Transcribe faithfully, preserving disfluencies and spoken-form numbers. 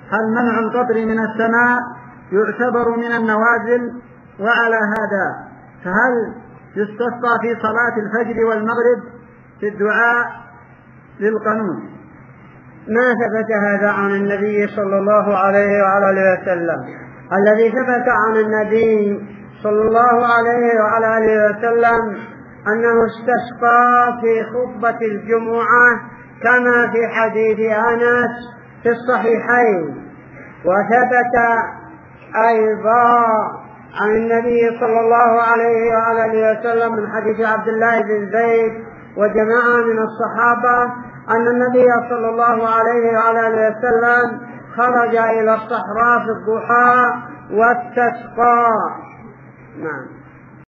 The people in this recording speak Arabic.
هل منع القطر من السماء يعتبر من النوازل؟ وعلى هذا فهل يستسقى في صلاة الفجر والمغرب في الدعاء للقنوت؟ ما ثبت هذا عن النبي صلى الله عليه وعلى آله وسلم. الذي ثبت عن النبي صلى الله عليه وعلى آله وسلم أنه استسقى في خطبة الجمعة كما في حديث أنس في الصحيحين. وثبت أيضا عن النبي صلى الله عليه وعلى آله وسلم من حديث عبد الله بن زيد وجماعة من الصحابة أن النبي صلى الله عليه وعلى آله وسلم خرج إلى الصحراء في الضحى واستسقى. نعم.